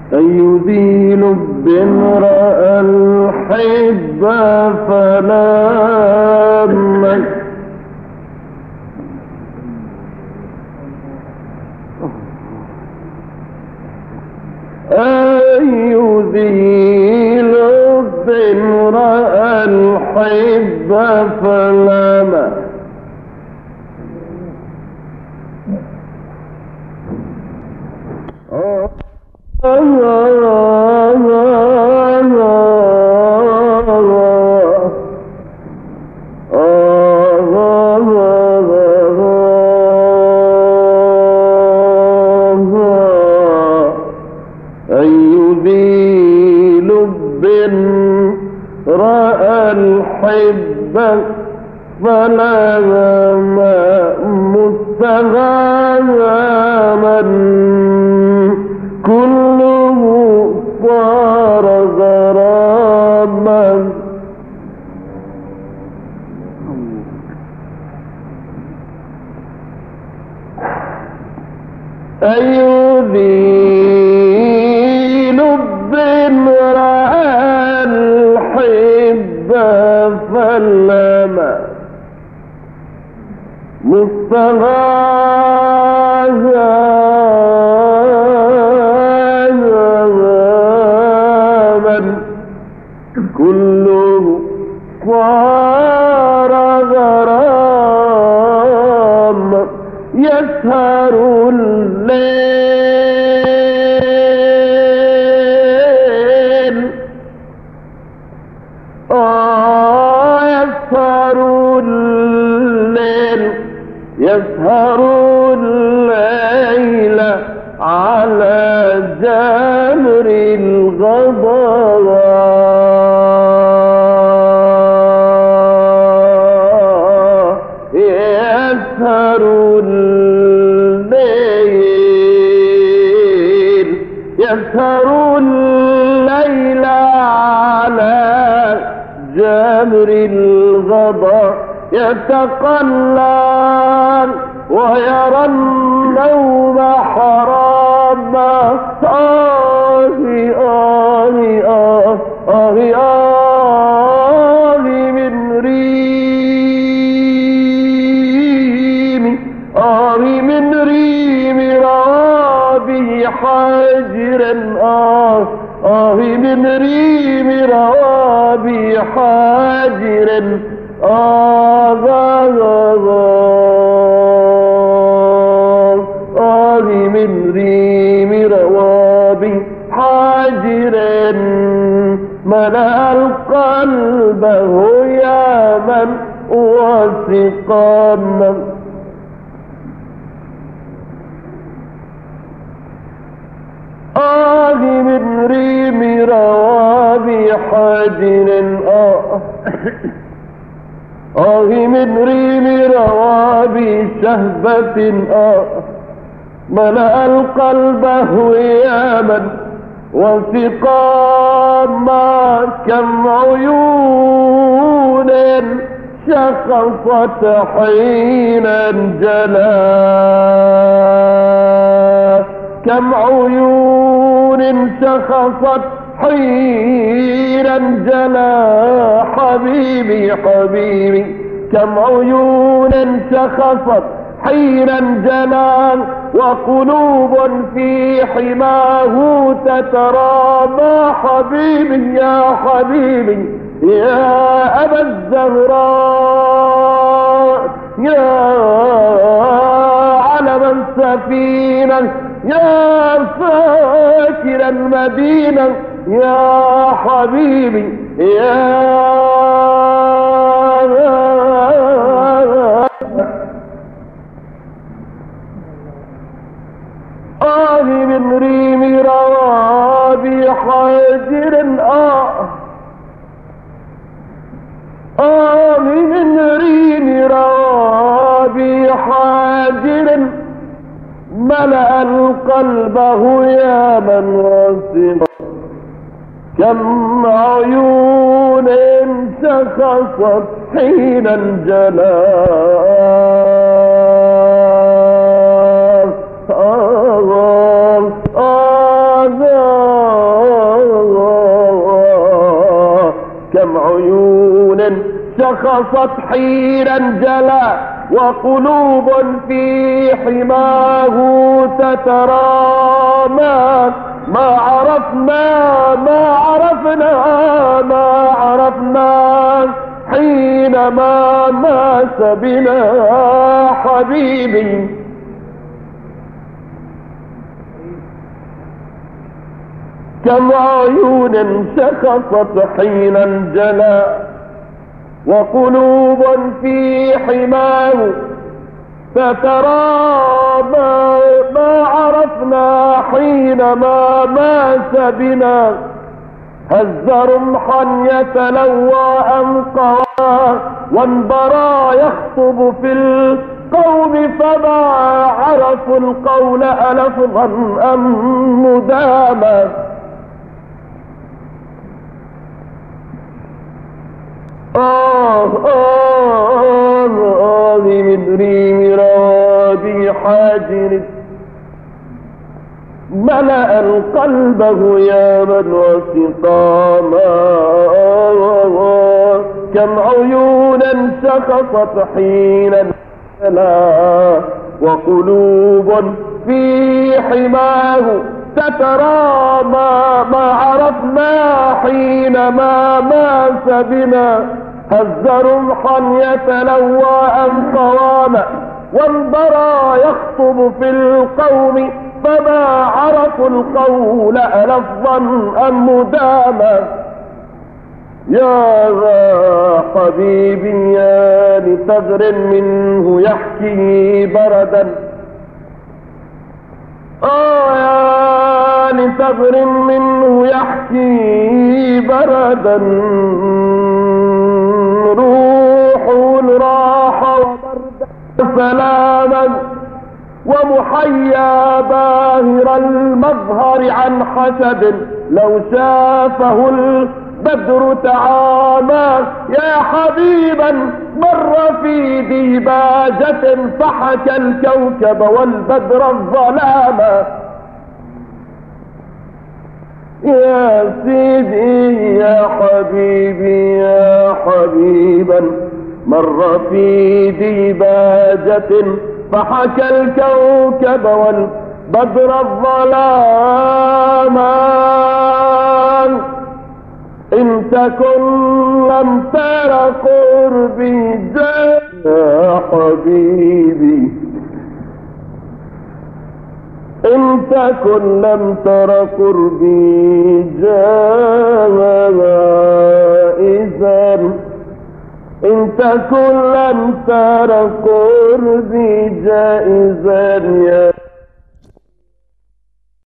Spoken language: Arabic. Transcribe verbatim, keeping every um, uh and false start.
أي ذي لب رأى الحب فلامك أي ذي لب رأى الحب فلامك أي ذي لب رأى الحب فلما مستغاما كله صار غراما أي ذي لب رأى الحب فلما مستغاما كله صار غراما يسهر الليل آه يسهر الليل يسهر الليل على جمر الغضاء يسهر الليل يسهر الليل على جمر الغضاء يتقلب ويرى النوم حراما آه آه آه آه آه من ريم آه من ريم روابي حاجرا آه آه من ريم روابي حاجرا آه آه من ريم روابي حاجرا ملأ القلب هياما وسقاما آه من ريم روابي حاجرا آه آه من ريم روابي شهبة آه ملأ القلب هياما وسقاما كم عيون شخصت حينا جلا كم عيون شخصت حينا جلا حبيبي حبيبي كم عيون شخصت حينا جلا وقلوب في حماه تترامى حبيبي يا حبيبي يا أبا الزهراء يا علم السفينة يا ساكن المدينة يا حبيبي يا آه من ريم روابي حاجر آه آه من ريم روابي حاجر ملأ القلب هياما واسقا كم عيون شخصت حينا جلا آه آه آه شخصت حينا جلا وقلوب في حماه تترامى ما عرفنا ما عرفنا ما عرفنا حينما ماس بنا حبيبي. كم عيون شخصت حينا جلا وقلوب في حماه تترامى ما عرفنا حينما ماس بنا هز رمحا يتلوى أنقى وانبرى يخطب في القوم فما عرفوا القول ألفظا أم مداما. آه آه آه من ريم رابي حاجر ملأ القلب هياما وسقاما. كم عيونا شخصت حينا جلا وقلوب في حماه تترامى ما عرفنا حينما ماس بنا هز رمحا يتلوى أم قواما وانبرى يخطب في القوم فما عرفوا القول ألفظا أم مداما. يا ذا حبيبي يا لثغر منه يحكي بردا آه يا لثغر منه يحكي بردا روح راح وبردا سلاما ومحيا باهر المظهر عن حسد لو شافه البدر تعامى. يا حبيبا مر في ديباجة فحكى الكوكب والبدر الظلاما. يا سيدي يا حبيبي يا حبيبا مر في ديباجة فحكى الكوكب والبدر الظلاما. إن تكن لم تر قربي يا حبيبي إن تكن لم تر قربي جائزا إن تكن لم تر قربي جائزا يا